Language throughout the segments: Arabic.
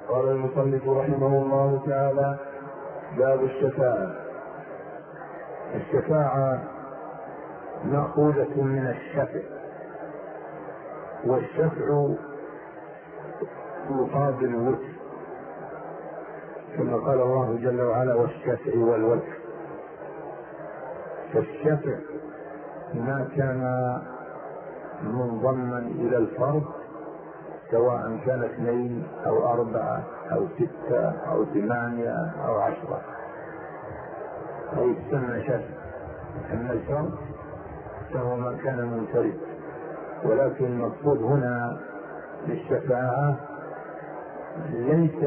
قال المصنف رحمه الله تعالى: باب الشفاعة. الشفاعة مأخوذة من الشفع، والشفع يقابل الوتر، كما قال الله جل وعلا: والشفع والوتر. فالشفع ما كان منضما إلى الفرد، سواء كان 2 أو 4 أو 6 أو 8 أو 10، أي يسمى شفع. أما الفرد فهو ما كان منفرد. ولكن المقصود هنا بالشفاعة ليس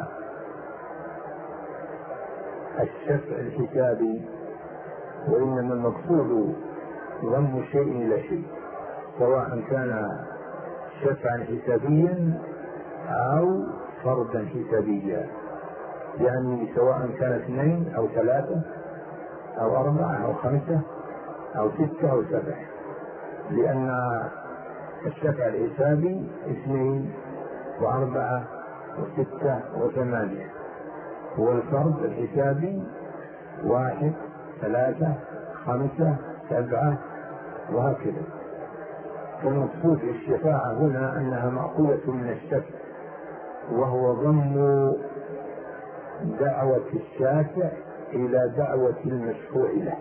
الشفع الحسابي، وإنما المقصود ضم شيء إلى شيء، سواء كان شفعا حسابيا أو فردا حسابيا، يعني سواء كان 2 أو 3 أو 4 أو 5 أو 6 أو 7، لأن الشفع الحسابي 2 و4 و6 و8، والفرد الحسابي 1 3 5 7 وهكذا. فالمقصود في الشفاعة هنا أنها مأخوذة من الشفع، وهو ضم دعوة الشافع إلى دعوة المشفوع له.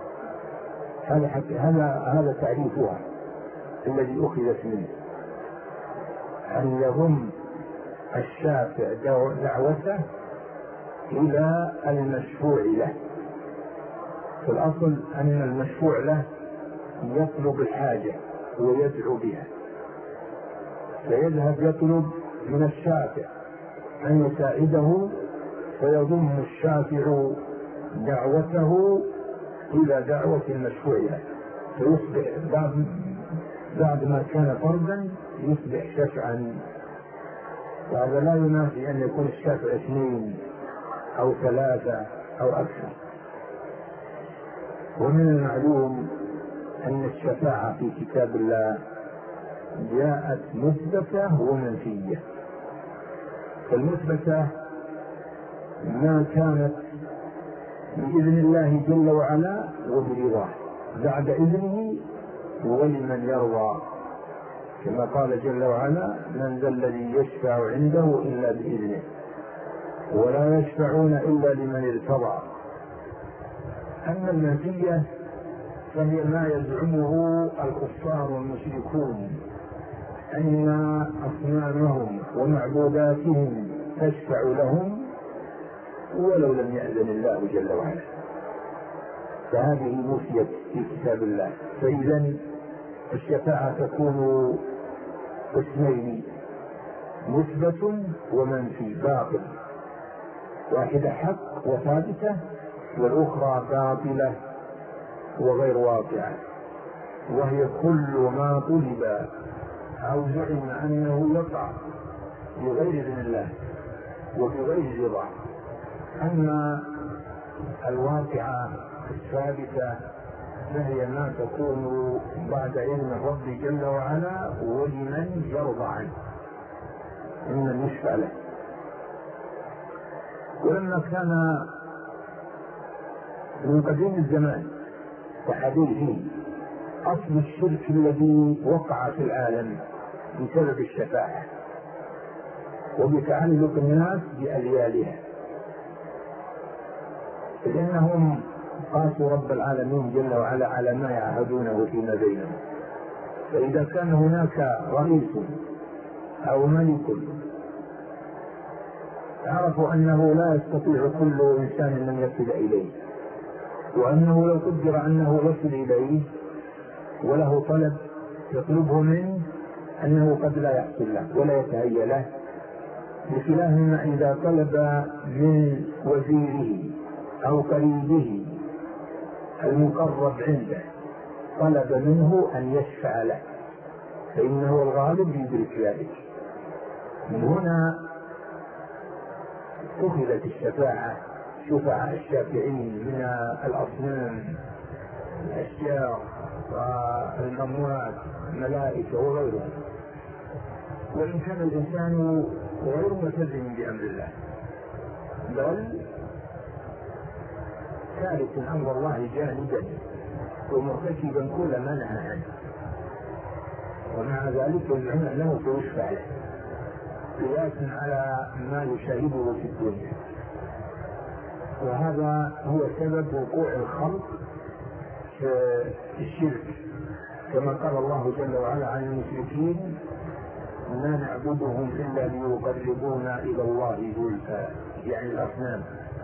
هذا تعريفها الذي أخذت منه، أن يضم الشافع دعوته إلى المشفوع له. في الأصل أن المشفوع له يطلب الحاجة ويدعو بها، فيذهب يطلب من الشافع أن يساعده، فيضم الشافع دعوته إلى دعوة المشفوع له، فيصبح بعد ما كان فردا يصبح شفعا. وهذا لا ينافي أن يكون الشافع 2 أو 3 أو أكثر. ومن المعلوم أن الشفاعة في كتاب الله جاءت مثبتة ومنفية. فالمثبتة ما كانت بإذن الله جل وعلا وبرضاه بعد إذنه ولمن يرضى، كما قال جل وعلا: من ذا الذي يشفع عنده إلا بإذنه ولا يشفعون إلا لمن ارتضى. أما المنفية فهي ما يزعمه الكفار والمشركون، أن أصنامهم ومعبوداتهم تشفع لهم ولو لم يأذن الله جل وعلا. فهذه نفيت في كتاب الله. فإذا الشفاعة تكون قسمين: مثبت ومنفي، باطل. واحدة حق وثابتة، والأخرى باطلة وغير واقعة، وهي كل ما طلب أو زعم أنه يقع بغير إذن الله وبغير رضاه. أما الواقعة الثابتة فهي ما تكون بعد علم الرب جل وعلا ولمن يرضى عنه، ممن يشفع له. ولما كان من قديم الزمان وحديثه أصل الشرك الذي وقع في العالم بسبب الشفاعة وبتعلق الناس بأليالها، لأنهم قاسوا رب العالمين جل وعلا على ما يعهدونه فيما بينهم. فإذا كان هناك رئيس أو ملك عرفوا أنه لا يستطيع كل إنسان أن يصل إليه، وأنه لو قدر أنه يصل إليه وله طلب يطلبه منه أنه قد لا يحصل له ولا يتهيأ له، بخلاف ما إذا طلب من وزيره أو قريبه المقرب عنده طلب منه أن يشفع له، فإنه الغالب يدرك ذلك. من هنا أخذت الشفاعة شفعاء الشافعين من الأصنام، الأشجار والأموات، الملائكة وغيرهم. وإن كان الإنسان غير ملتزم بأمر الله بل ثالث أمر الله جانبا ومرتكبا كل ما نهى عنه، ومع ذلك يزعم أنه سيشفع له قياسا على ما يشاهده في الدنيا. وهذا هو سبب وقوع الخلق في الشرك، كما قال الله جل وعلا عن المشركين: ما نعبدهم إلا ليقربونا إلى الله زلفى، يعني الأصنام،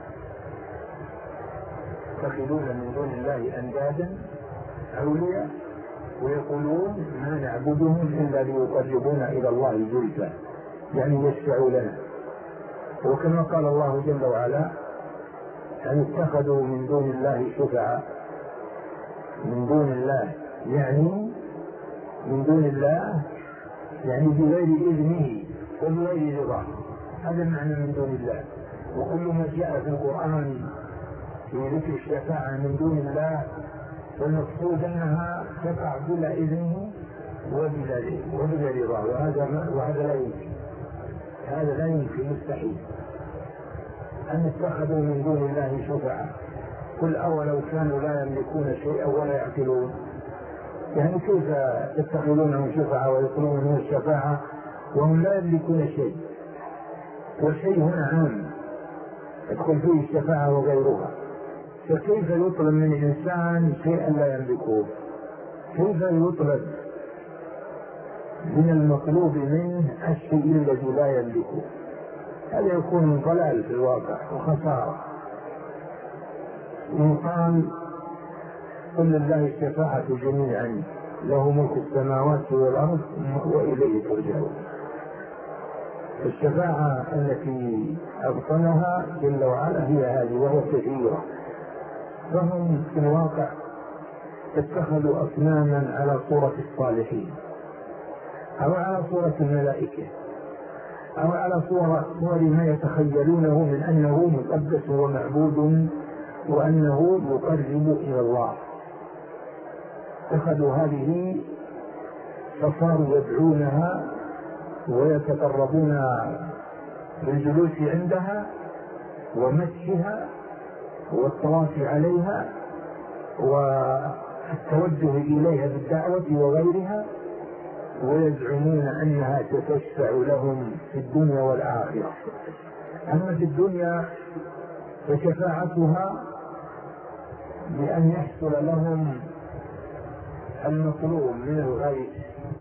يتخذون من دون الله أندادا أولياء ويقولون ما نعبدهم إلا ليقربونا إلى الله زلفى، يعني يشفعوا لنا. وكما قال الله جل وعلا: أن اتخذوا من دون الله شفعاء، من دون الله يعني من دون الله يعني بغير إذنه وبغير رضاه، هذا معنى من دون الله. وكل ما جاء في القرآن في ذكر الشفاعة من دون الله فالمقصود أنها تقع بلا إذنه وبلا رضاه، وهذا لا يمكن، هذا لا يمكن، مستحيل. أن اتخذوا من دون الله شفعاء، قل أولو كانوا لا يملكون شيئا ولا يعقلون، يعني كيف يتخذونهم شفعاء ويطلبون منهم الشفاعة وهم لا يملكون شيء؟ والشيء هنا عام يدخل فيه الشفاعة وغيرها، فكيف يطلب من الإنسان شيئا لا يملكه؟ كيف يطلب من المطلوب منه الشيء الذي لا يملكه؟ هذا يكون ضلال في الواقع وخسارة. قال: قل لله الشفاعة جميعا له ملك السماوات والأرض وإليه ترجعون. الشفاعة التي أبطلها جل وعلا هي هذه، وهي كثيرة. فهم في الواقع اتخذوا أصناما على صورة الصالحين أو على صورة الملائكة أو على صور ما يتخيلونه من أنه مقدس ومعبود وأنه يقرب إلى الله. اتخذوا هذه فصاروا يدعونها ويتقربون بالجلوس عندها ومسحها والطواف عليها والتوجه إليها بالدعوة وغيرها، ويزعمون أنها ستشفع لهم في الدنيا والآخرة. أما في الدنيا فشفاعتها بأن يحصل لهم المطلوب من الغيث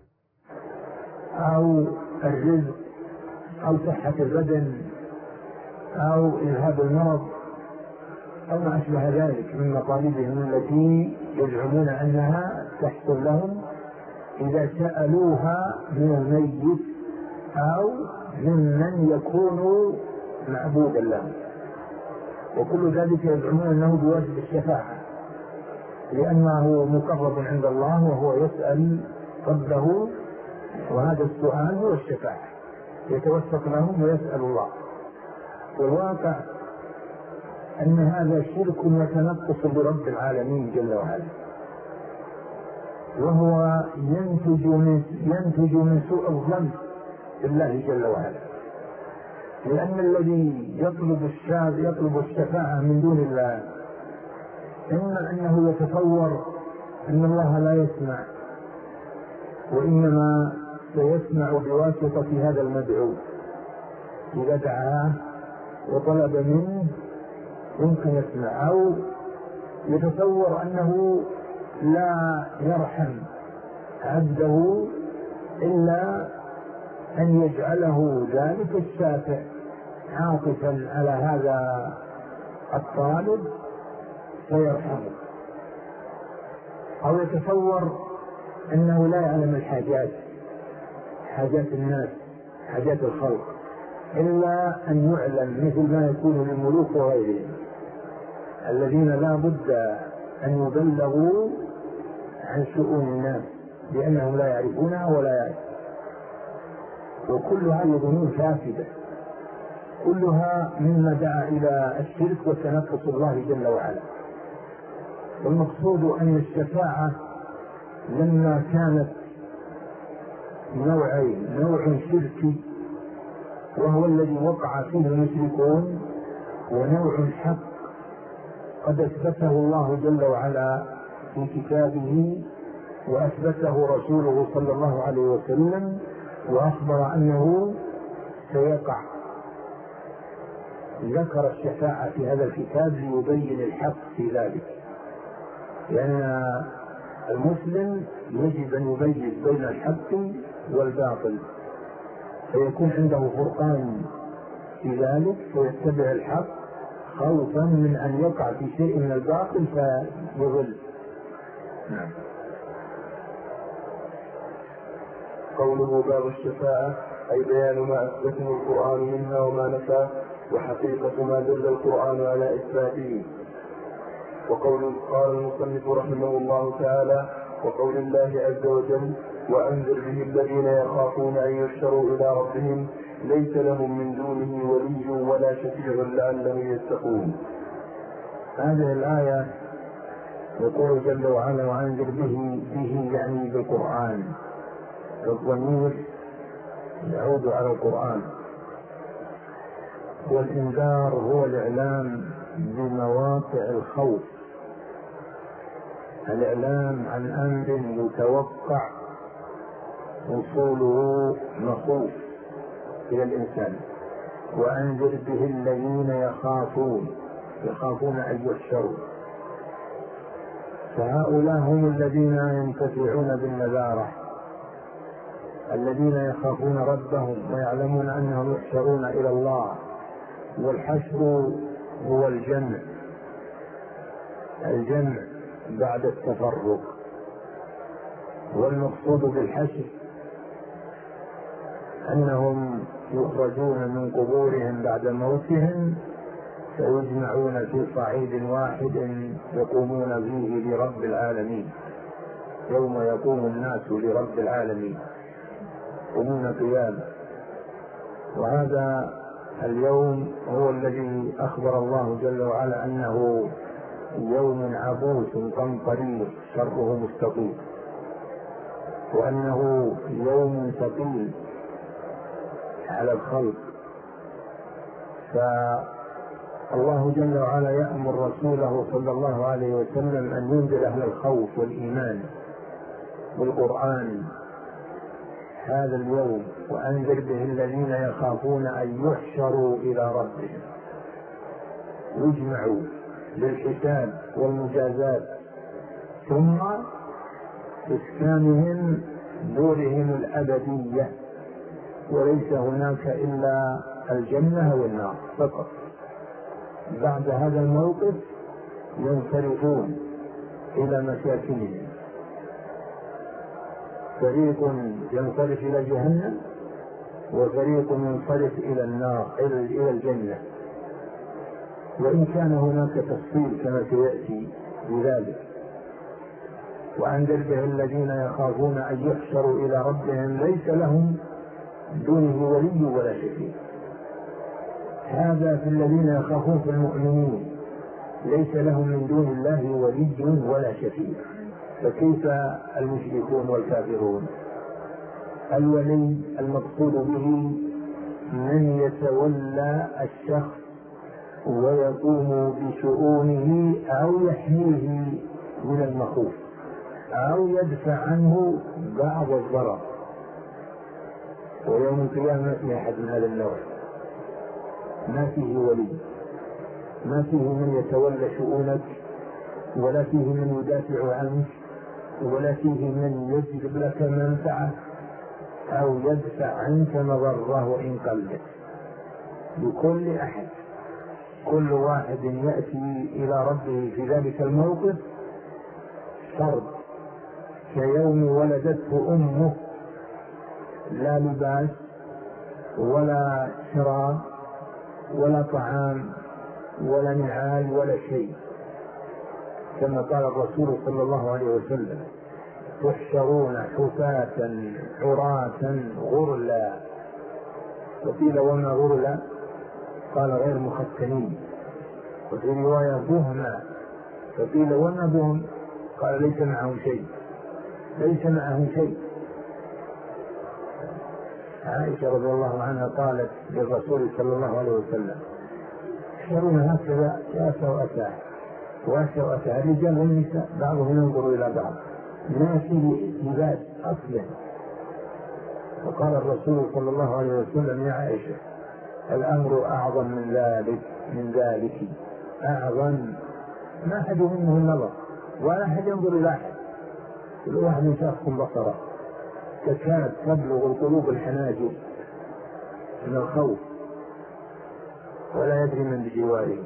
أو الرزق أو صحة البدن أو إذهاب المرض أو ما أشبه ذلك من مطالبهم التي يزعمون أنها تحصل لهم إذا سألوها من الميت أو ممن يكون معبودا له. وكل ذلك يزعمون أنه بواجب الشفاعة، لأنه مقرب عند الله وهو يسأل ربه، وهذا السؤال هو الشفاعة، يتوسط لهم ويسأل الله. والواقع أن هذا شرك وتنقص برب العالمين جل وعلا، وهو ينتج من سوء الظن بالله جل وعلا، لأن الذي يطلب الشفاعة من دون الله إما أنه يتصور أن الله لا يسمع، وإنما سيسمع بواسطة هذا المدعو إذا دعاه وطلب منه يمكن يسمع، أو يتصور أنه لا يرحم عبده إلا أن يجعله ذلك الشافع عاطفا على هذا الطالب فيرحمه، أو يتصور أنه لا يعلم حاجات الناس، حاجات الخلق، إلا أن يعلم، مثل ما يكون للملوك وغيرهم الذين لا بد أن يبلغوا عن شؤون الناس لأنهم لا يعرفونها ولا يعرفون. وكل هذه ظنون فاسدة، كلها مما دعا إلى الشرك وتنقص الله جل وعلا. والمقصود أن الشفاعة لما كانت نوعين: نوع شركي وهو الذي وقع فيه المشركون، ونوع حق قد أثبته الله جل وعلا في كتابه وأثبته رسوله صلى الله عليه وسلم وأخبر أنه سيقع. ذكر الشفاعة في هذا الكتاب ليبين الحق في ذلك، لأن المسلم يجب أن يميز بين الحق والباطل، فيكون عنده فرقان في ذلك، فيتبع الحق خوفا من أن يقع في شيء من الباطل فيضل. نعم. قوله باب الشفاعة أي بيان ما أثبته القرآن منها وما نفاه، وحقيقة ما دل القرآن على إثباته. وقول قال المصنف رحمه الله تعالى: وقول الله عز وجل: وأنذر به الذين يخافون أن يحشروا إلى ربهم ليس لهم من دونه ولي ولا شفيع لعلهم يتقون. هذه الآية يقول جل وعلا: وأنذر به يعني بالقرآن، الضمير يعود على القرآن. والإنذار هو الإعلام بمواقع الخوف، الإعلام عن أمر يتوقع وصوله مخوف إلى الإنسان. وأنذر به الذين يخافون أن يحشروا، فهؤلاء هم الذين ينتفعون بالنذارة، الذين يخافون ربهم ويعلمون أنهم يحشرون إلى الله. والحشر هو الجمع بعد التفرق. والمقصود بالحشر أنهم يخرجون من قبورهم بعد موتهم فيجمعون في صعيد واحد يقومون فيه لرب العالمين، يوم يقوم الناس لرب العالمين يقومون قياما. وهذا اليوم هو الذي أخبر الله جل وعلا أنه يوم عبوس قمطرير شره مستطيل، وأنه يوم ثقيل على الخلق. فالله جل وعلا يأمر رسوله صلى الله عليه وسلم أن ينزل أهل الخوف والإيمان بالقرآن هذا اليوم: وأنذر به الذين يخافون أن يحشروا إلى ربهم، يجمعوا للحساب والمجازات، ثم إسكانهم دورهم الأبدية، وليس هناك إلا الجنة والنار فقط. بعد هذا الموقف ينصرفون إلى مساكنهم، فريق ينصرف إلى جهنم وفريق ينصرف إلى النار إلى الجنة، وإن كان هناك تفصيل كما سيأتي بذلك. وأنذر به الذين يخافون أن يحشروا إلى ربهم ليس لهم دونه ولي ولا شفيع. هذا في الذين يخافون في المؤمنين، ليس لهم من دون الله ولي ولا شفيع. فكيف المشركون والكافرون؟ الولي المقصود به من يتولى الشخص ويقوم بشؤونه أو يحميه من المخوف أو يدفع عنه بعض الضرر. ويوم القيامة ما في أحد من هذا النوع، ما فيه ولي، ما فيه من يتولى شؤونك، ولا فيه من يدافع عنك، ولا فيه من يجلب لك منفعة أو يدفع عنك مضره وإن قلت. لكل أحد، كل واحد يأتي إلى ربه في ذلك الموقف فرد، كيوم ولدته أمه، لا لباس ولا شراب ولا طعام ولا نعال ولا شيء، كما قال الرسول صلى الله عليه وسلم: تحشرون حفاة عراة غرلا. وقيل وما غرلا؟ قال غير مختنين. وفي رواية بهما. فقيل وما بهم؟ قال ليس معهم شيء، ليس معهم شيء. عائشة رضي الله عنها قالت للرسول صلى الله عليه وسلم: يرون هكذا يا سوءتاه وسوءتاه، الرجال والنساء بعضهم ينظر إلى بعض ما في لباس أصلا. وقال الرسول صلى الله عليه وسلم: يا عائشة الأمر أعظم من ذلك أعظم، ما أحد منه النظر ولا أحد ينظر إلى أحد، كل واحد يشاف بصره، تكاد تبلغ القلوب الحناجر من الخوف ولا يدري من بجواره.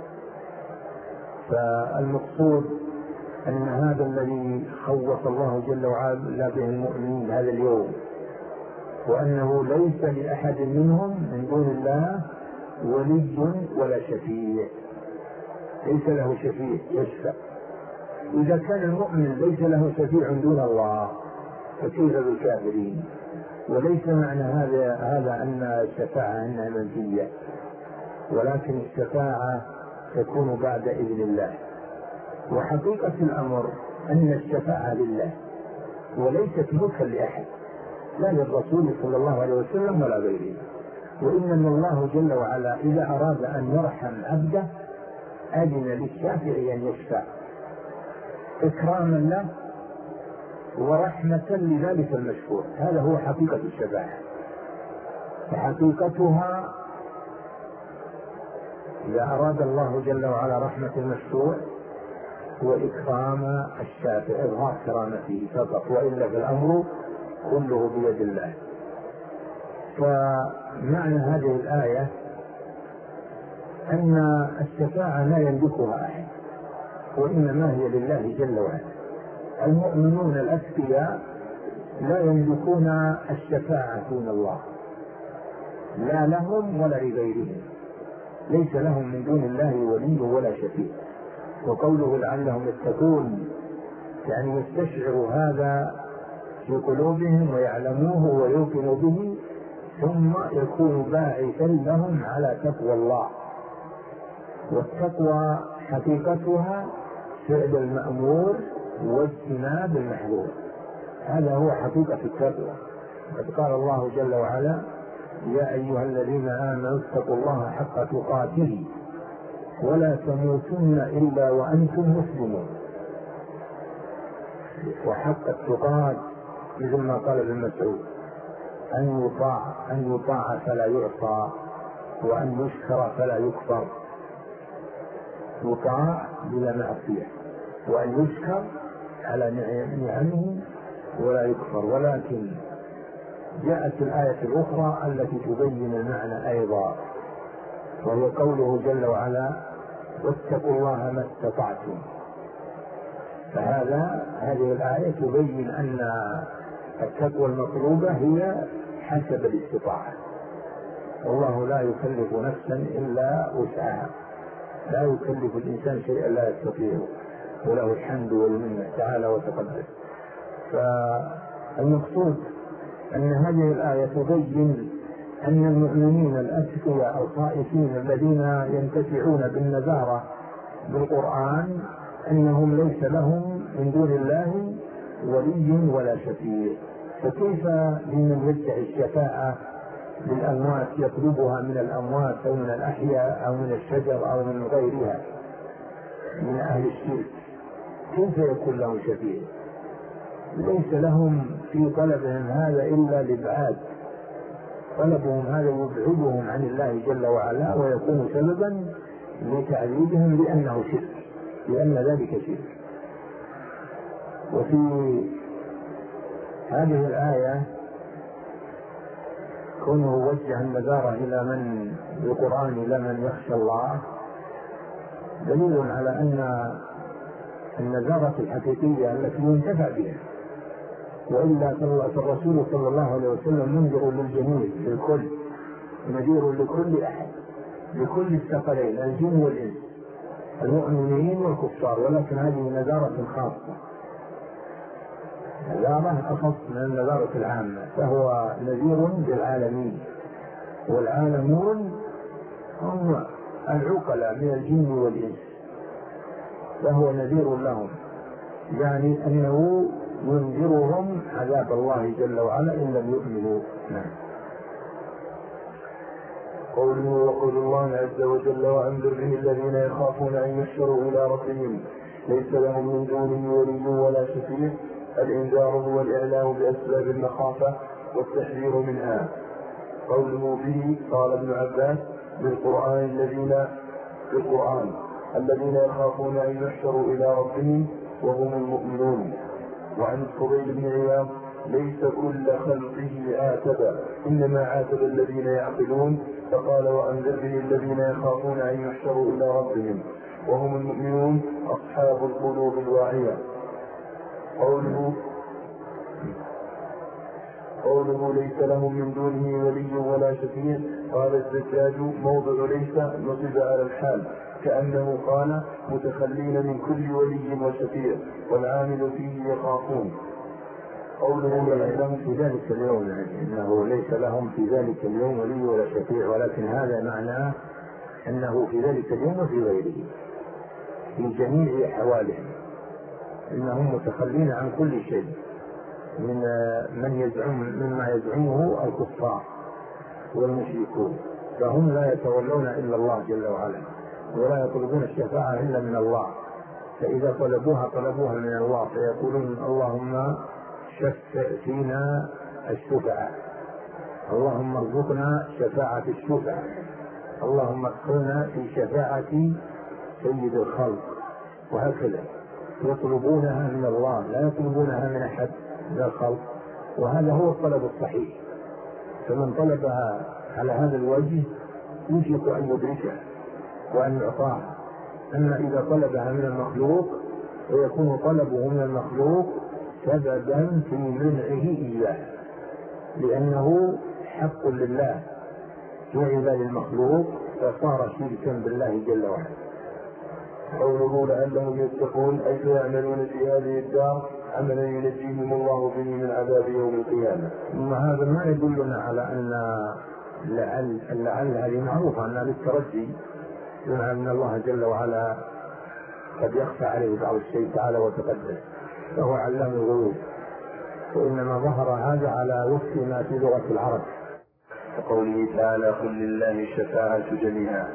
فالمقصود أن هذا الذي خوف الله جل وعلا به المؤمنين هذا اليوم، وأنه ليس لأحد منهم من دون الله ولي ولا شفيع، ليس له شفيع يشفع. إذا كان المؤمن ليس له شفيع دون الله فكيف بالكافرين؟ وليس معنى هذا أن الشفاعة أنها منفية، ولكن الشفاعة تكون بعد إذن الله. وحقيقة الأمر أن الشفاعة لله وليست ملكا لأحد، لا للرسول صلى الله عليه وسلم ولا غيره، وإنما الله جل وعلا إذا أراد أن يرحم عبده أذن للشافع أن يشفع إكراما له ورحمة لذلك المشفوع. هذا هو حقيقة الشفاعة. فحقيقتها إذا أراد الله جل وعلا رحمة المشفوع وإكرام الشافع، إظهار كرامته فقط، وإلا في الأمر كله بيد الله. فمعنى هذه الآية أن الشفاعة لا يملكها أحد، وإنما هي لله جل وعلا. المؤمنون الأتقياء لا يملكون الشفاعة دون الله، لا لهم ولا لغيرهم، ليس لهم من دون الله ولي ولا شفيع. وقوله لعلهم يتقون يعني يستشعروا هذا في قلوبهم ويعلموه ويوقنوا به، ثم يكون باعثا لهم على تقوى الله. والتقوى حقيقتها فعل المأمور واجتناب المحظور، هذا هو حقيقة التقوى. قد قال الله جل وعلا: يا أيها الذين آمنوا اتقوا الله حق تقاته ولا تموتن إلا وأنتم مسلمون. وحق التقاة مثل ما قال ابن مسعود: أن يطاع فلا يعصى، وأن يشكر فلا يكفر. يطاع بلا معصية، وأن يشكر على نعمه ولا يكفر. ولكن جاءت الآية الأخرى التي تبين المعنى أيضا، وهي قوله جل وعلا: واتقوا الله ما استطعتم. هذه الآية تبين أن التقوى المطلوبة هي حسب الاستطاعة، والله لا يكلف نفسا إلا وسعها، لا يكلف الإنسان شيئا لا يستطيعه، وله الحمد والمنة تعالى وتقدس. فالمقصود أن هذه الآية تبين أن المؤمنين الأتقياء الخائفين الذين ينتفعون بالنذارة بالقرآن أنهم ليس لهم من دون الله ولي ولا شفيع. فكيف بمن يدعي الشفاعة للأموات يطلبها من الأموات أو من الأحياء أو من الشجر أو من غيرها من أهل الشرك؟ كيف يكون له شفيع؟ ليس لهم في طلبهم هذا إلا الإبعاد، طلبهم هذا يبعدهم عن الله جل وعلا ويكون سببا لتعذيبهم لأنه شرك، لأن ذلك شرك. وفي هذه الآية كونه وجه النذارة إلى من بالقرآن إلى من يخشى الله دليل على أن النذارة الحقيقية التي ينتفع بها، وإلا فالرسول صلى الله عليه وسلم منذر للجميع للكل، نذير لكل أحد، لكل الثقلين الجن والإنس، المؤمنين والكفار، ولكن هذه نذارة خاصة، نذارة أخص من النذارة العامة، فهو نذير للعالمين، والعالمون هم العقلاء من الجن والإنس، فهو نذير لهم، يعني أنه ينذرهم عذاب الله جل وعلا إن لم يؤمنوا. قوله وقول الله عز وجل وأنذر به الذين يخافون أن يحشروا إلى ربهم ليس لهم من دونه ولي ولا شفيع. الإنذار هو الإعلام بأسباب المخافة والتحذير منها. قوله به قال ابن عباس بالقرآن الذين يخافون أن يحشروا إلى ربهم وهم المؤمنون. وعن الفضيل بن عياض ليس كل خلقه عاتب إنما عاتب الذين يعقلون، فقال وأنذر به الذين يخافون أن يحشروا إلى ربهم وهم المؤمنون أصحاب القلوب الواعية. قوله ليس لهم من دونه ولي ولا شفيع. قال الزجاج موضع ليس نصب على الحال كأنه قال متخلين من كل ولي وشفيع والعامل فيه يخافون. قوله لهم في ذلك اليوم، يعني انه ليس لهم في ذلك اليوم ولي ولا شفيع، ولكن هذا معناه انه في ذلك اليوم وفي غيره في جميع احوالهم انهم متخلين عن كل شيء مما يزعمه الكفار والمشركون، فهم لا يتولون الا الله جل وعلا ولا يطلبون الشفاعة الا من الله، فاذا طلبوها من الله فيقولون اللهم شفع فينا الشفعاء، اللهم ارزقنا شفاعة الشفعاء، اللهم ادخلنا في شفاعة سيد الخلق، وهكذا يطلبونها من الله لا يطلبونها من أحد من الخلق، وهذا هو الطلب الصحيح. فمن طلبها على هذا الوجه يوشك أن يدركها وأن يعطاها. أما إذا طلبها من المخلوق فيكون طلبه من المخلوق سببا في منعه إياه، لأنه حق لله في عباد المخلوق فصار شركا بالله جل وعلا. قوله لعلهم يتقون أي فيعملون في هذه الدار عملا ينجيهم الله به من عذاب يوم القيامة. وهذا ما يدلنا على أن لعل هذه معروفة أنها للترجي، لأن الله جل وعلا قد يخفى عليه بعض الشيء تعالى وتقدس، فهو علام الغيوب، وإنما ظهر هذا على وفق ما في لغة العرب. وقوله تعالى قل لله الشفاعة جميعا.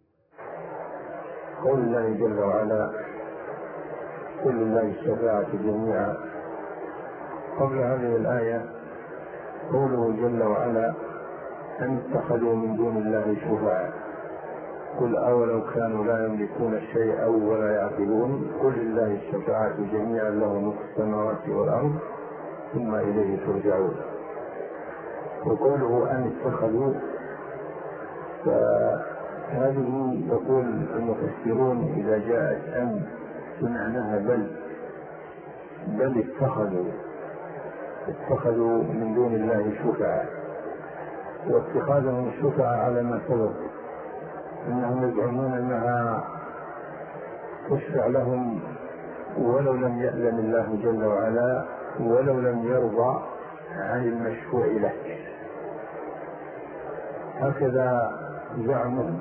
قول الله جل وعلا قل لله الشفاعة جميعا. قبل هذه الآية قوله جل وعلا أن اتخذوا من دون الله شفعاء قل أولو كانوا لا يملكون الشيء ولا يعقلون قل لله الشفاعة جميعا له ملك السماوات والأرض ثم إليه ترجعون. وقوله أن اتخذوا فهذه يقول المفسرون إذا جاءت أن سمعناها بل اتخذوا من دون الله شفعاء، واتخاذهم الشفعاء على ما سبق انهم يزعمون انها تشفع لهم ولو لم يأذن الله جل وعلا ولو لم يرضى عن المشفوع له، هكذا زعمهم،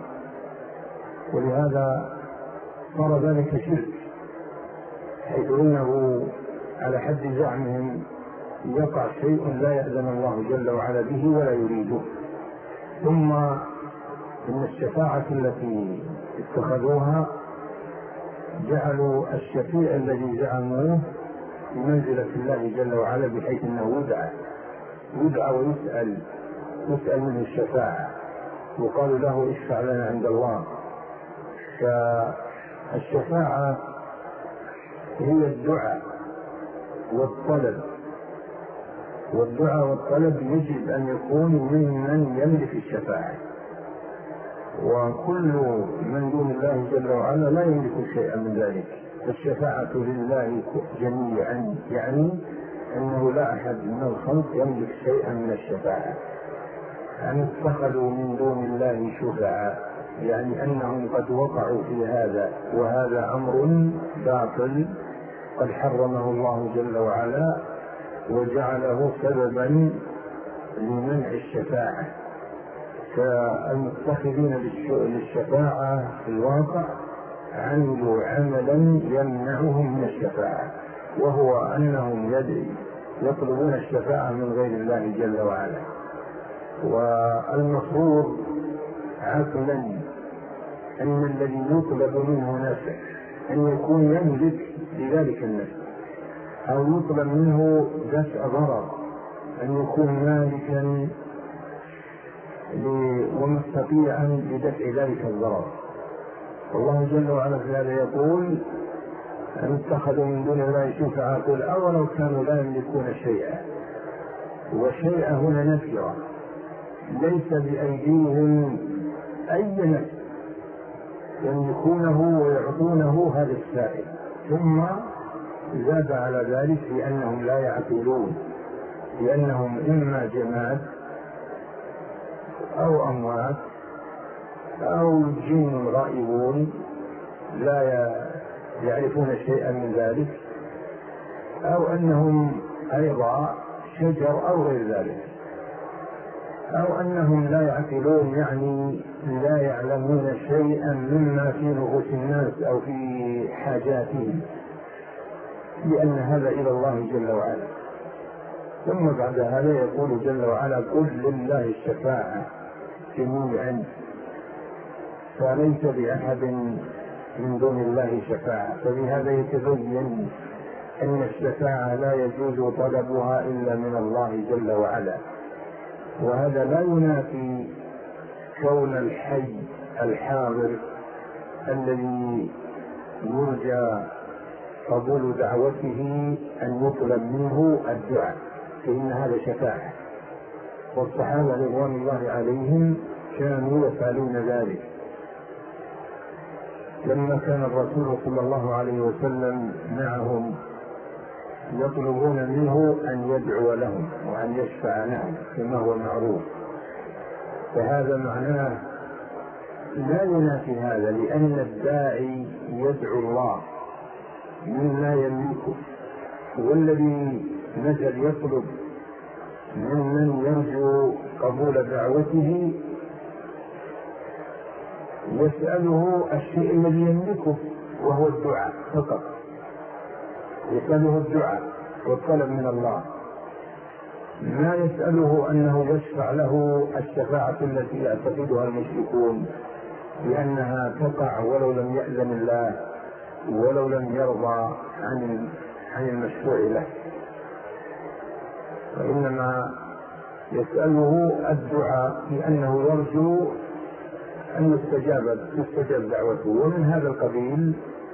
ولهذا صار ذلك شرك، حيث انه على حد زعمهم يقع شيء لا يأذن الله جل وعلا به ولا يريده. ثم إن الشفاعة التي اتخذوها جعلوا الشفيع الذي زعموه بمنزلة الله جل وعلا، بحيث أنه يدعى ويسأل منه الشفاعة، وقالوا له اشفع لنا عند الله. فالشفاعة هي الدعاء والطلب يجب أن يكون ممن يملك الشفاعة، وكل من دون الله جل وعلا لا يملك شيئا من ذلك. الشفاعة لله جميعا، يعني أنه لا أحد من الخلق يملك شيئا من الشفاعة. أن اتخذوا من دون الله شفعاء يعني أنهم قد وقعوا في هذا، وهذا أمر باطل قد حرمه الله جل وعلا وجعله سببا لمنع الشفاعة. فالمتخذين للشفاعة في الواقع عملوا عملا يمنعهم من الشفاعة، وهو أنهم يطلبون الشفاعة من غير الله جل وعلا. والمفروض عقلا أن الذي يطلب منه نفع أن يكون يملك لذلك النفع، أو يطلب منه دفع ضرر أن يكون مالكا ومستطيعا لدفع ذلك الضرر. والله جل وعلا في هذا يقول أن اتخذوا من دون الله شفعاء قل أولو كانوا لا يملكون شيئا، وشيئا هنا نكرة ليس بأيديهم أي نفع يملكونه ويعطونه هذا السائل، ثم زاد على ذلك لأنهم لا يعقلون، لأنهم إما جماد أو أموات أو جن غائبون لا يعرفون شيئا من ذلك، أو أنهم أيضا شجر أو غير ذلك، أو أنهم لا يعقلون يعني لا يعلمون شيئا مما في نفوس الناس أو في حاجاتهم، لأن هذا إلى الله جل وعلا. ثم بعد هذا يقول جل وعلا قل لله الشفاعة جميعا، فليس لأحد من دون الله شفاعة. فبهذا يتبين أن الشفاعة لا يجوز طلبها إلا من الله جل وعلا، وهذا لا ينافي كون الحي الحاضر الذي يرجى قبول دعوته أن يطلب منه الدعاء، فإن هذا شفاعة، والصحابة رضوان الله عليهم كانوا يفعلون ذلك. لما كان الرسول صلى الله عليه وسلم معهم يطلبون منه أن يدعو لهم وأن يشفع لهم كما هو معروف، فهذا معناه لا ينافي هذا، لأن الداعي يدعو الله من لا يملكه، والذي نزل يطلب ممن يرجو قبول دعوته يسأله الشيء الذي يملكه وهو الدعاء فقط، يسأله الدعاء والطلب من الله، ما يسأله أنه يشفع له الشفاعة التي يعتقدها المشركون لأنها تقع ولو لم يأذن الله ولو لم يرضى عن المشفوع له، وإنما يسأله الدعاء لأنه يرجو أن تستجاب دعوته. ومن هذا القبيل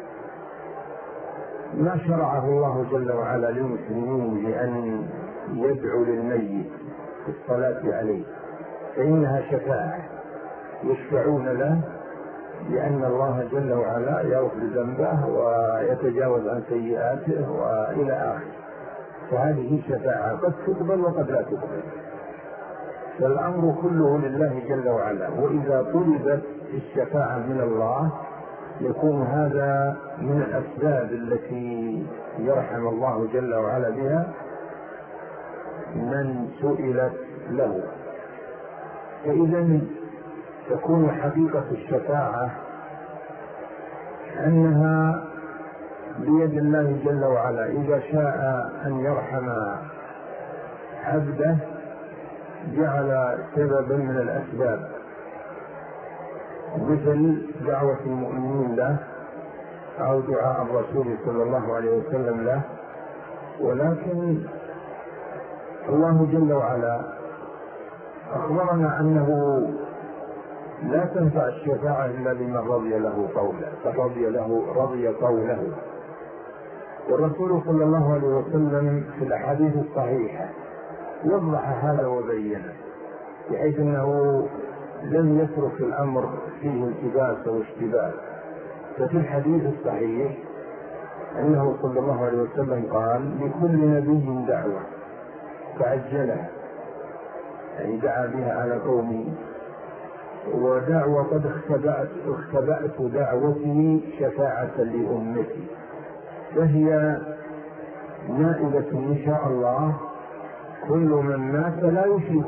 ما شرعه الله جل وعلا للمسلمين بأن يدعو للميت في الصلاة عليه، فإنها شفاعة يشفعون له لأن الله جل وعلا يغفر ذنبه ويتجاوز عن سيئاته وإلى آخره، فهذه شفاعة قد تقبل وقد لا تقبل، فالأمر كله لله جل وعلا. وإذا طلبت الشفاعة من الله يكون هذا من الأسباب التي يرحم الله جل وعلا بها من سئلت له. فإذا تكون حقيقة الشفاعة أنها بيد الله جل وعلا، إذا شاء أن يرحم عبده جعل سببا من الأسباب، مثل دعوة المؤمنين له أو دعاء الرسول صلى الله عليه وسلم له. ولكن الله جل وعلا أخبرنا أنه لا تنفع الشفاعة إلا لمن رضي له قوله، رضي قوله. والرسول صلى الله عليه وسلم في الأحاديث الصحيحة وضح هذا وبينه، بحيث أنه لم يترك الأمر فيه التباس واشتباه. ففي الحديث الصحيح أنه صلى الله عليه وسلم قال لكل نبي دعوة فعجلها، يعني دعا بها على قومه، ودعوة قد اختبأت دعوته شفاعة لأمتي، فهي نائبة إن شاء الله كل من مات لا يشرك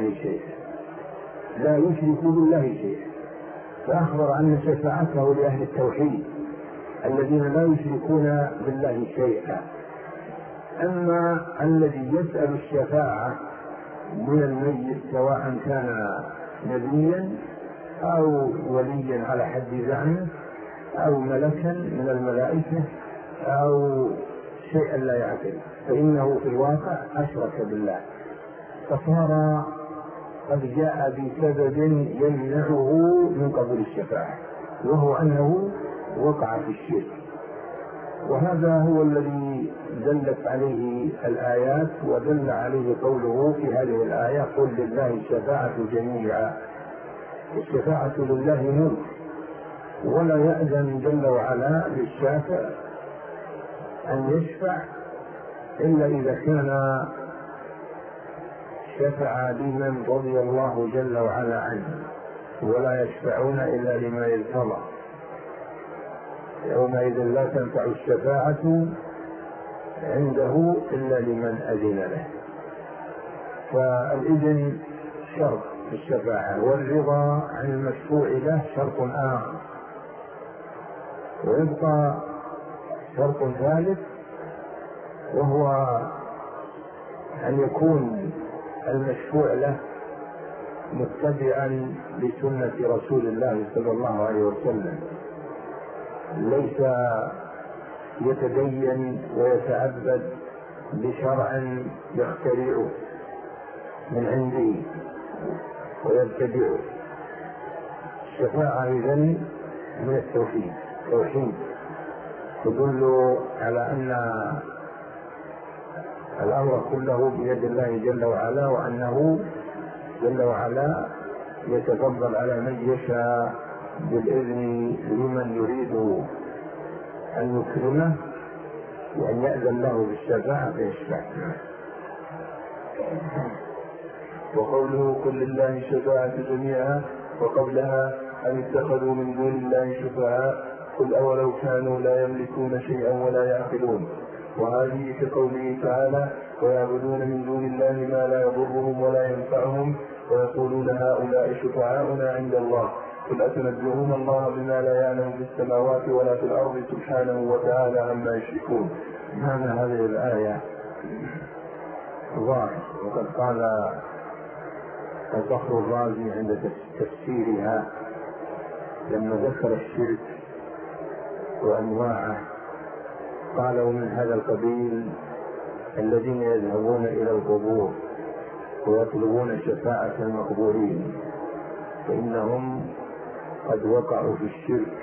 بالله شيئا، فأخبر أن شفاعته لأهل التوحيد الذين لا يشركون بالله شيئا. أما الذي يسأل الشفاعة من الميت سواء كان نبيا أو وليا على حد زعمه أو ملكا من الملائكة أو شيئا لا يعقل، فإنه في الواقع أشرك بالله، فصار قد جاء بسبب يمنعه من قبول الشفاعة، وهو أنه وقع في الشرك. وهذا هو الذي دلت عليه الآيات، ودل عليه قوله في هذه الآية: قل لله الشفاعة جميعا. الشفاعة لله ملك، ولا يأذن جل وعلا للشافع أن يشفع إلا إذا كان شفع لمن رضي الله جل وعلا عنه، ولا يشفعون إلا لمن ارتضى. يومئذ لا تنفع الشفاعة عنده إلا لمن أذن له. فالإذن شرط في الشفاعة، والرضا عن المشفوع له شرط آخر، ويبقى شرط ثالث، وهو أن يكون المشفوع له متبعا لسنة رسول الله صلى الله عليه وسلم، ليس يتدين ويتعبد بشرع يخترعه من عنده ويبتدعه. الشفاعة إذن من التوحيد تدل على أن الأمر كله بيد الله جل وعلا، وأنه جل وعلا يتفضل على من يشاء بالإذن لمن يريد أن يكرمه وأن يأذن له بالشفاعة فيشفع. وقوله قل لله الشفاعة جميعا، وقبلها أن اتخذوا من دون الله شفعاء قل أولو كانوا لا يملكون شيئا ولا يعقلون. وهذه كقوله تعالى: ويعبدون من دون الله ما لا يضرهم ولا ينفعهم ويقولون هؤلاء شفعاؤنا عند الله قل أتنبئون الله بما لا يعلم في السماوات ولا في الأرض سبحانه وتعالى عما يشركون. معنى هذه الآية ظاهر، وقد قال الفخر الرازي عند تفسيرها لما ذكر الشرك وأنواعه قال: ومن هذا القبيل الذين يذهبون إلى القبور ويطلبون شفاعة المقبورين، فإنهم قد وقعوا في الشرك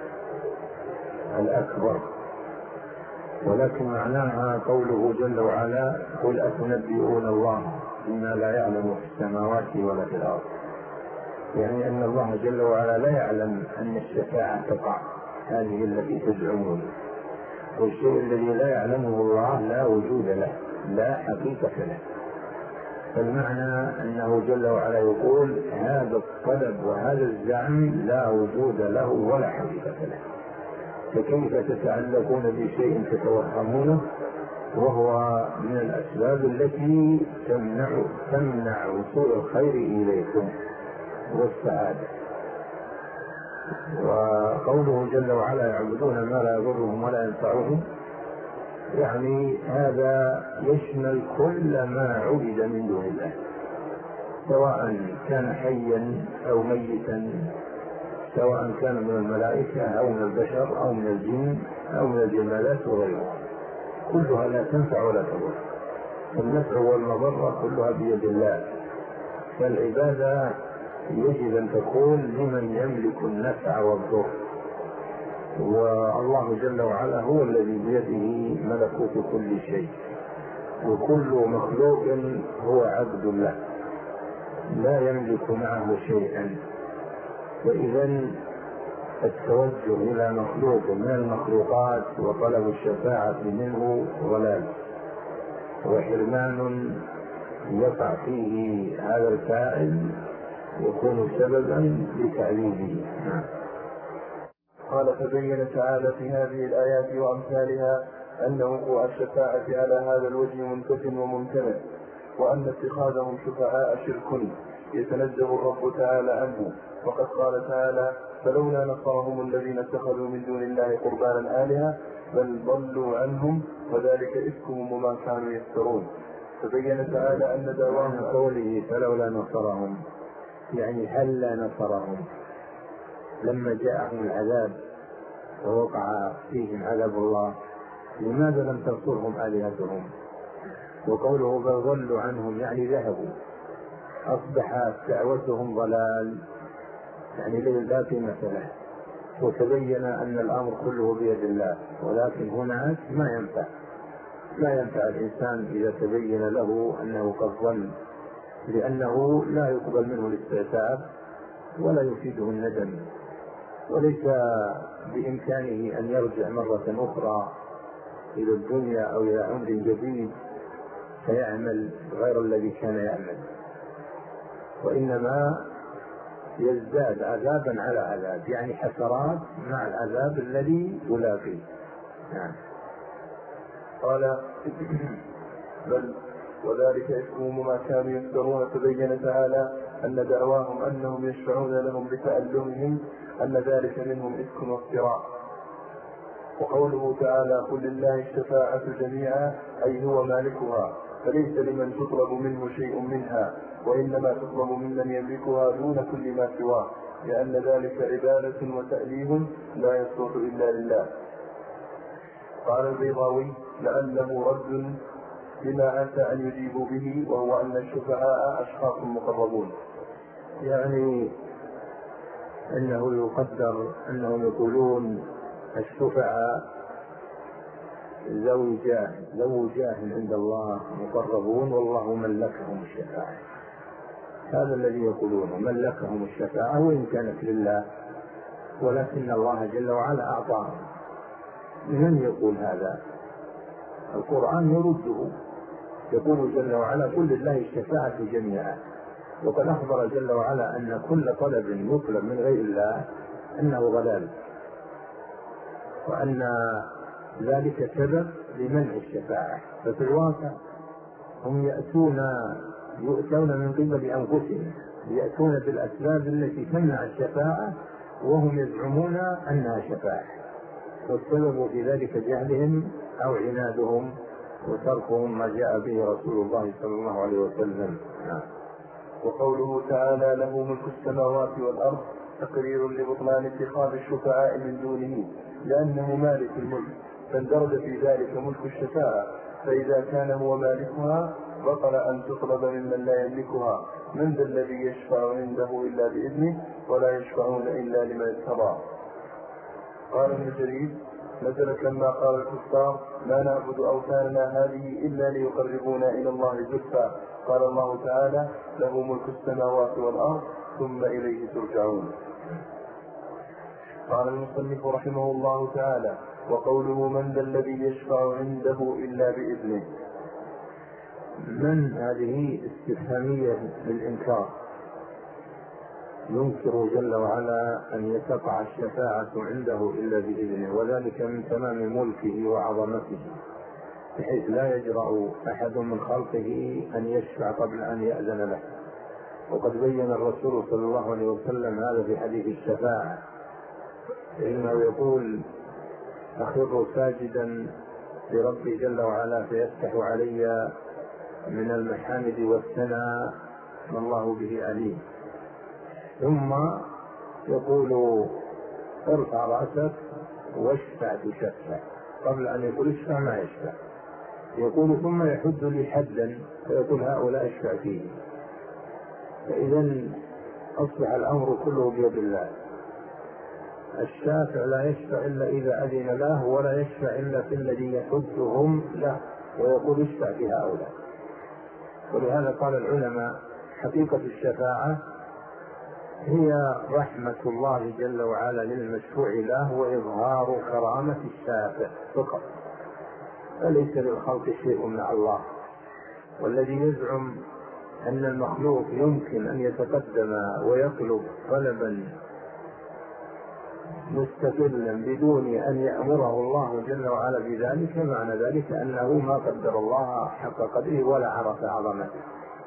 الأكبر. ولكن معناها قوله جل وعلا: قل أتنبئون الله بما لا يعلم في السماوات ولا في الأرض، يعني أن الله جل وعلا لا يعلم أن الشفاعة تقع، هذه التي تزعمون. والشيء الذي لا يعلمه الله لا وجود له، لا حقيقة له. فالمعنى أنه جل وعلا يقول: هذا الطلب وهذا الزعم لا وجود له ولا حقيقة له، فكيف تتعلقون بشيء تتوهمونه وهو من الأسباب التي تمنع وصول الخير إليكم والسعادة. وقوله جل وعلا: يعبدون ما لا يضرهم ولا ينفعهم، يعني هذا يشمل كل ما عبد من دون الله، سواء كان حيا أو ميتا، سواء كان من الملائكة أو من البشر أو من الجن أو من الجمالات وغيرها، كلها لا تنفع ولا تضر، النفع والمضرة كلها بيد الله. فالعبادة يجب أن تكون لمن يملك النفع والضر، والله جل وعلا هو الذي بيده ملكوت كل شيء، وكل مخلوق هو عبد له لا يملك معه شيئا. فإذا التوجه إلى مخلوق من المخلوقات وطلب الشفاعة منه ضلال وحرمان يقع فيه هذا الفاعل يكون سببا لتعذيبه. قال: فبين تعالى في هذه الآيات وأمثالها أن وقوع الشفاعة على هذا الوجه منتف وممتنع، وأن اتخاذهم شفعاء شرك يتنزه الرب تعالى عنه. وقد قال تعالى: فلولا نصرهم الذين اتخذوا من دون الله قربانا آلهة بل ضلوا عنهم وذلك إفكهم وما كانوا يفترون. فبين تعالى أن دعواهم قوله فلولا نصرهم يعني هل نصرهم لما جاءهم العذاب ووقع فيهم عذاب الله؟ لماذا لم تنصرهم آلهتهم؟ وقوله بل ضلوا عنهم يعني ذهبوا، أصبحت دعوتهم ضلال، يعني لا قيمة له، وتبين أن الأمر كله بيد الله. ولكن هناك ما ينفع الإنسان إذا تبين له أنه قد ضل، لأنه لا يقبل منه الاستعتاب ولا يفيده الندم، وليس بإمكانه أن يرجع مرة أخرى إلى الدنيا أو إلى أمر جديد فيعمل غير الذي كان يعمل، وإنما يزداد عذابا على عذاب، يعني حسرات مع العذاب الذي يلاقيه. نعم. قال بل وذلك إثمهم ما كانوا يفترون. تبين تعالى أن دعواهم أنهم يشفعون لهم بتألههم أن ذلك منهم إفك وافتراء. وقوله تعالى قل لله الشفاعة جميعا أي هو مالكها، فليس لمن تطلب منه شيء منها، وإنما تطلب ممن يملكها دون كل ما سواه، لأن ذلك عبادة وتأليه لا يصلح إلا لله. قال البيضاوي لعله رد لما عسى أن يجيبوا به، وهو أن الشفعاء أشخاص مقربون. يعني أنه يقدر أنهم يقولون الشفعاء ذو جاه عند الله مقربون، والله ملكهم الشفاعة. هذا الذي يقولونه، ملكهم الشفاعة وإن كانت لله، ولكن الله جل وعلا أعطاهم. من يقول هذا؟ القرآن يرده، يقول جل وعلا قل لله الشفاعة جميعا، وقد أخبر جل وعلا أن كل طلب يطلب من غير الله أنه ضلال، وأن ذلك سبب لمنع الشفاعة. ففي الواقع هم يؤتون من قبل أنفسهم، يأتون بالأسباب التي تمنع الشفاعة وهم يزعمون أنها شفاعة، والسبب في ذلك جهلهم أو عنادهم وتركهم ما جاء به رسول الله صلى الله عليه وسلم. وقوله تعالى له ملك السماوات والأرض تقرير لبطلان اتخاذ الشفعاء من دونه، لأنه مالك الملك، فاندرج في ذلك ملك الشفاعة، فإذا كان هو مالكها بطل أن تطلب ممن لا يملكها. من ذا الذي يشفع عنده إلا بإذنه ولا يشفعون إلا لمن ارتضى. قال ابن جرير نزلت لما قال الكفار لا نعبد أوثاننا هذه إلا ليقربونا إلى الله زلفى. قال الله تعالى له ملك السماوات والأرض ثم إليه ترجعون. قال المصنف رحمه الله تعالى وقوله من ذا الذي يشفع عنده إلا بإذنه، من هذه استفهامية للإنكار، ينكر جل وعلا أن تقع الشفاعة عنده إلا بإذنه، وذلك من تمام ملكه وعظمته، بحيث لا يجرأ أحد من خلقه أن يشفع قبل أن يأذن له. وقد بين الرسول صلى الله عليه وسلم هذا في حديث الشفاعة، إنه يقول أخر ساجدا لربي جل وعلا فيفتح علي من المحامد والثناء ما الله به عليم، ثم يقول ارفع رأسك واشفع تشفع، قبل أن يقول اشفع ما يشفع، يقول ثم يحد لي حدا فيقول هؤلاء اشفع فيه. فإذا أصبح الأمر كله بيد الله. الشافع لا يشفع إلا إذا أذن له، ولا يشفع إلا في الذي يحدهم له ويقول اشفع في هؤلاء. ولهذا قال العلماء حقيقة الشفاعة هي رحمة الله جل وعلا للمشفوع له وإظهار كرامة الشافع فقط، فليس للخلق شيء مع الله. والذي يزعم أن المخلوق يمكن أن يتقدم ويطلب طلبا مستقلا بدون أن يأمره الله جل وعلا بذلك، معنى ذلك أنه ما قدر الله حق قدره ولا عرف عظمته.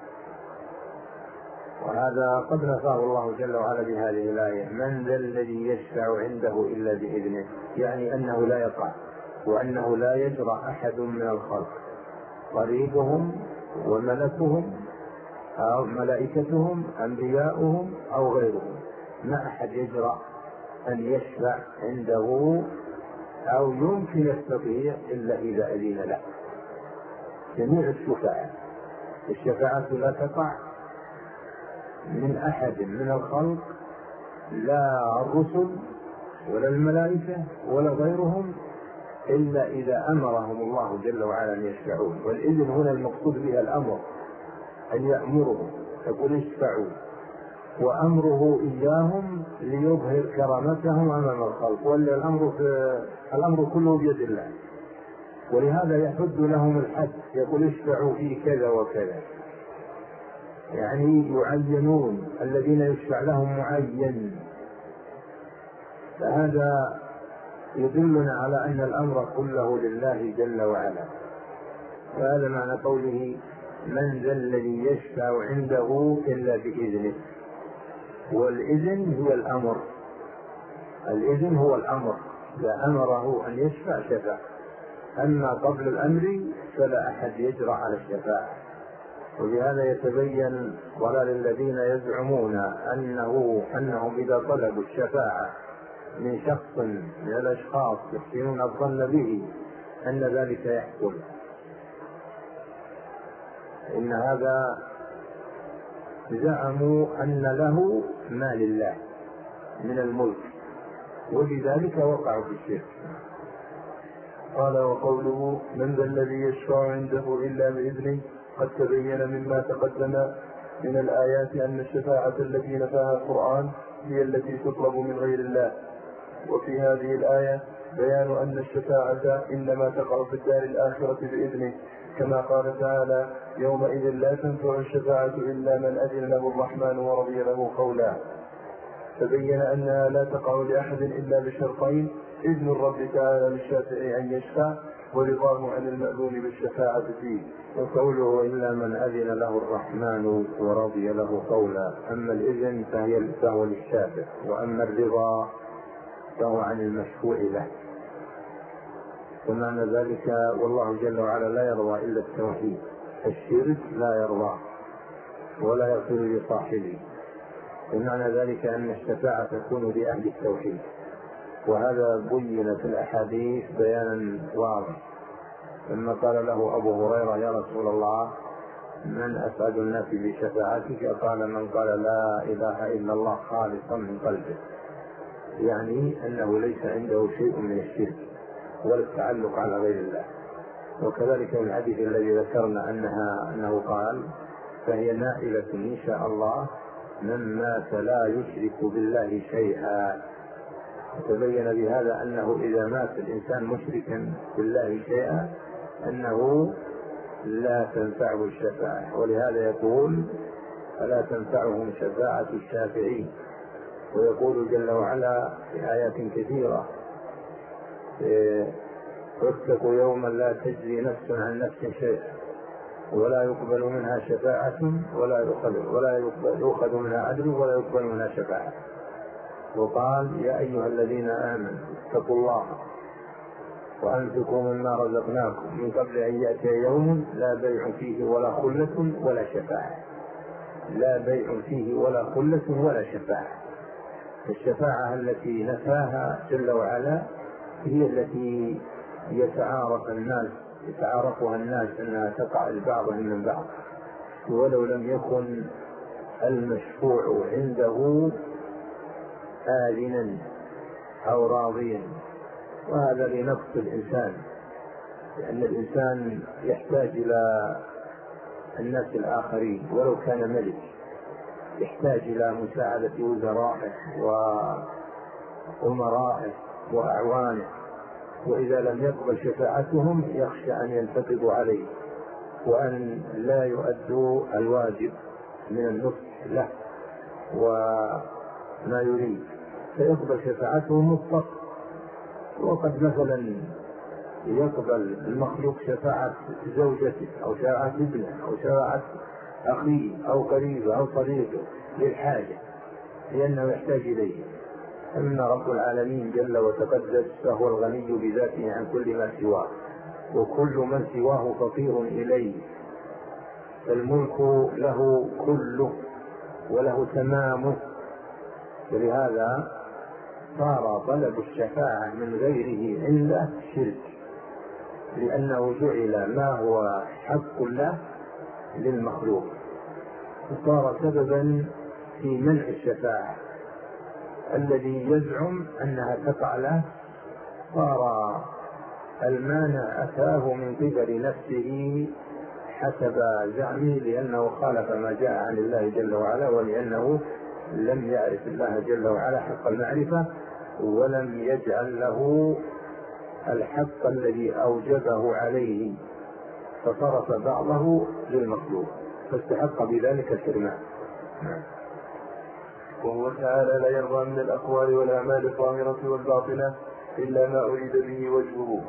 وهذا قد نفاه الله جل وعلا بهذه الآية من ذا الذي يشفع عنده إلا بإذنه، يعني أنه لا يقع وأنه لا يجرأ أحد من الخلق قريبهم وملكهم أو ملائكتهم أنبياؤهم أو غيرهم، ما أحد يجرأ أن يشفع عنده أو يمكن يستطيع إلا إذا أذن له. جميع الشفاعة لا تقع من أحد من الخلق، لا الرسل ولا الملائكة ولا غيرهم، إلا إذا أمرهم الله جل وعلا أن يشفعون. والإذن هنا المقصود بها الأمر، أن يأمرهم، يقول اشفعوا، وأمره إياهم ليظهر كرامتهم أمام الخلق، الأمر كله بيد الله. ولهذا يحد لهم الحد، يقول اشفعوا في كذا وكذا، يعني يعينون الذين يشفع لهم معين. فهذا يدلنا على أن الأمر كله لله جل وعلا. وهذا معنى قوله من ذا الذي يشفع عنده إلا بإذنه. والإذن هو الأمر، الإذن هو الأمر، إذا أمره أن يشفع شفع. أما قبل الأمر فلا أحد يجرأ على الشفاعة. وبهذا يتبين ضلال الذين يزعمون أنهم إذا طلبوا الشفاعة من شخص من الأشخاص يحسنون الظن به أن ذلك يحصل. إن هذا زعموا أن له ما لله من الملك، وبذلك وقعوا في الشرك. قال وقوله من ذا الذي يشفع عنده إلا بإذنه قد تبين مما تقدم من الآيات أن الشفاعة التي نفاها القرآن هي التي تطلب من غير الله. وفي هذه الآية بيان أن الشفاعة إنما تقع في الدار الآخرة بإذنه، كما قال تعالى يومئذ لا تنفع الشفاعة إلا من أذن له الرحمن ورضي له قولا. فبين أنها لا تقع لأحد إلا بشرطين: إذن الرب تعالى للشافع أن يشفع، ورضاه عن المأذون بالشفاعة فيه. وقوله إلا من أذن له الرحمن ورضي له قولا. أما الإذن فهو للشافع، وأما الرضا فهو عن المشفوع له. ومعنى ذلك والله جل وعلا لا يرضى إلا التوحيد، الشرك لا يرضى ولا يغفر لصاحبه. ومعنى ذلك أن الشفاعة تكون لأهل التوحيد، وهذا بين في الأحاديث بيانا واضح. لما قال له أبو هريرة يا رسول الله من أسعد الناس بشفاعتك؟ قال من قال لا إله إلا الله خالصا من قلبه، يعني أنه ليس عنده شيء من الشرك ولا التعلق على غير الله. وكذلك الحديث الذي ذكرنا أنه قال فهي نائلة إن شاء الله من مات لا يشرك بالله شيئا. وتبين بهذا أنه إذا مات الإنسان مشركا بالله شيئا أنه لا تنفعه الشفاعة. ولهذا يقول فلا تنفعهم شفاعة الشافعين. ويقول جل وعلا في آيات كثيرة واتقوا يوما لا تجزي نفس عن نفس شيئا ولا يقبل منها شفاعة ولا يؤخذ منها عدل ولا يقبل منها شفاعة. وقال يا أيها الذين آمنوا اتقوا الله وأنفقوا مما رزقناكم من قبل أن يأتي يوم لا بيع فيه ولا خلة ولا شفاعة. لا بيع فيه ولا خلة ولا شفاعة. الشفاعة التي نفاها جل وعلا هي التي يتعارفها الناس أنها تقع لبعضهم من بعض، ولو لم يكن المشفوع عنده آذنا أو راضيا. وهذا لنقص الإنسان، لأن الإنسان يحتاج إلى الناس الآخرين ولو كان ملك، يحتاج إلى مساعدة وزرائه وأمرائه وأعوانه، وإذا لم يقبل شفاعتهم يخشى أن ينتقضوا عليه وأن لا يؤدوا الواجب من النصح له وما يريد، فيقبل شفاعتهم مطلق. وقد مثلا يقبل المخلوق شفاعة زوجته أو شفاعة ابنه أو شفاعة أخيه أو قريبه أو صديقه للحاجة لأنه يحتاج إليه. أما رب العالمين جل وتقدس فهو الغني بذاته عن كل ما سواه، وكل من سواه فقير إليه، فالملك له كله وله تمامه، ولهذا صار طلب الشفاعة من غيره عنده شرك، لأنه جعل ما هو حق له للمخلوق، وصار سببا في منع الشفاعة. الذي يزعم أنها تقع له صار المانع أتاه من قبل نفسه حسب زعمه، لأنه خالف ما جاء عن الله جل وعلا، ولأنه لم يعرف الله جل وعلا حق المعرفة، ولم يجعل له الحق الذي أوجبه عليه، فصرف بعضه للمخلوق فاستحق بذلك الحرمان. وهو تعالى لا يرضى من الأقوال والأعمال الظاهرة والباطنة إلا ما أريد به وجهه،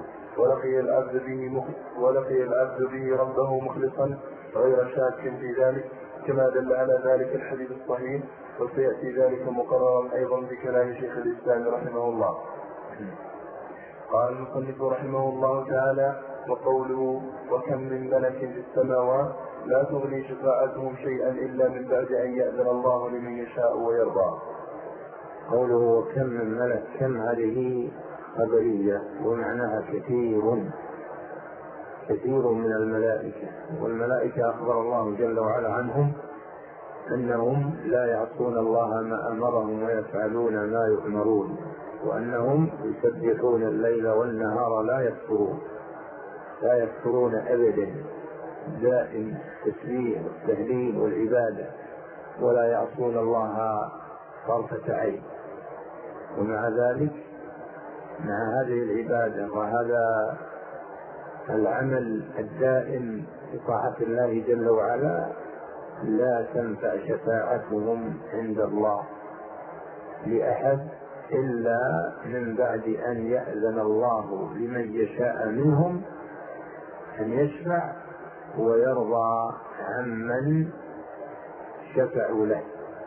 ولقي العبد به ربه مخلصا غير شاك في ذلك، كما دل على ذلك الحديث الصحيح، وسيأتي ذلك مقررا أيضا بكلام شيخ الإسلام رحمه الله. قال المصنف رحمه الله تعالى: وقوله: وكم من ملك في السماوات لا تغني شفاعتهم شيئا إلا من بعد أن يأذن الله لمن يشاء ويرضى. قوله وكم من ملك، كم هذه خبرية ومعناها كثير من الملائكة، والملائكة أخبر الله جل وعلا عنهم أنهم لا يعصون الله ما أمرهم ويفعلون ما يؤمرون، وأنهم يسبحون الليل والنهار لا يكفرون أبدا، دائم التسبيح والتهليل والعبادة، ولا يعصون الله طرفة عين. ومع ذلك مع هذه العبادة وهذا العمل الدائم بطاعة الله جل وعلا لا تنفع شفاعتهم عند الله لأحد إلا من بعد أن يأذن الله لمن يشاء منهم أن يشفع ويرضى عمن شفعوا له.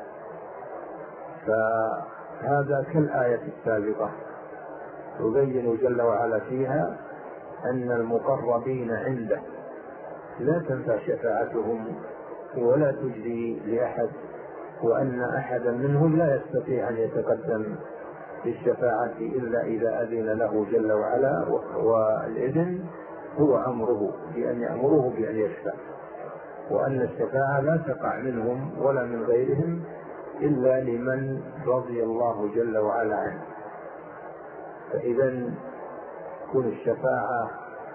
فهذا كالآية السابقة يبين جل وعلا فيها أن المقربين عنده لا تنفع شفاعتهم ولا تجدي لأحد، وأن أحدا منهم لا يستطيع أن يتقدم للشفاعة إلا إذا أذن له جل وعلا، والإذن هو أمره بأن يأمره بأن يشفع، وأن الشفاعة لا تقع منهم ولا من غيرهم إلا لمن رضي الله جل وعلا عنه. فإذا تكون الشفاعة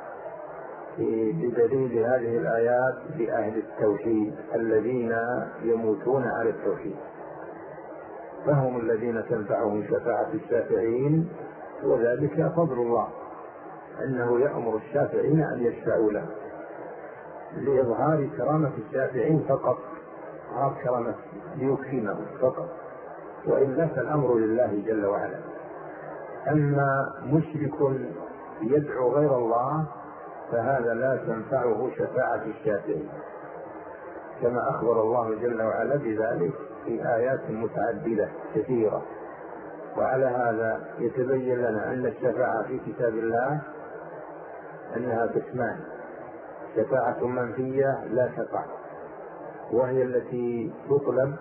بدليل هذه الآيات لأهل التوحيد الذين يموتون على التوحيد، فهم الذين تنفعهم شفاعة الشافعين، وذلك فضل الله أنه يأمر الشافعين أن يشفعوا له لإظهار كرامة الشافعين فقط، إظهار كرامة ليكرمهم فقط، وإلا فالأمر لله جل وعلا. أما مشرك يدعو غير الله فهذا لا تنفعه شفاعة الشافعين، كما أخبر الله جل وعلا بذلك في آيات متعددة كثيرة. وعلى هذا يتبين لنا أن الشفاعة في كتاب الله أنها قسمان: شفاعة منفية لا تقع، وهي التي تطلب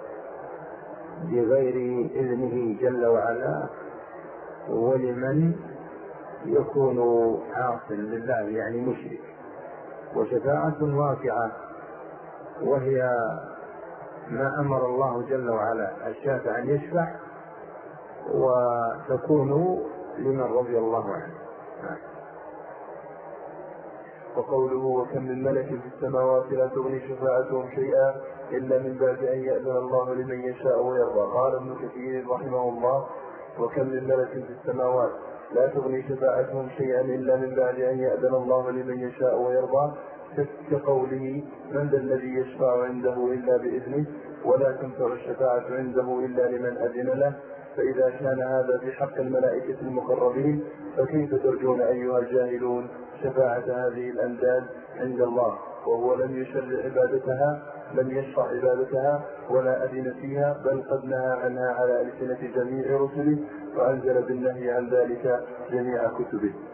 بغير إذنه جل وعلا ولمن يكون عاصٍ لله يعني مشرك. وشفاعة واقعة وهي ما أمر الله جل وعلا الشافع أن يشفع، وتكون لمن رضي الله عنه. وقوله وكم من ملك في السماوات لا تغني شفاعتهم شيئا إلا من بعد أن يأذن الله لمن يشاء ويرضى. قال ابن كثير رحمه الله: وكم من ملك في السماوات لا تغني شفاعتهم شيئا إلا من بعد أن يأذن الله لمن يشاء ويرضى، كقوله: من ذا الذي يشفع عنده إلا بإذنه، ولا تنفع الشفاعة عنده إلا لمن أذن له. فإذا كان هذا في حق الملائكة المقربين فكيف ترجون أيها الجاهلون شفاعة هذه الأنداد عند الله، وهو لم يشرع عبادتها ولا أذن فيها، بل قد نهى عنها على ألسنة جميع رسله، وأنزل بالنهي عن ذلك جميع كتبه.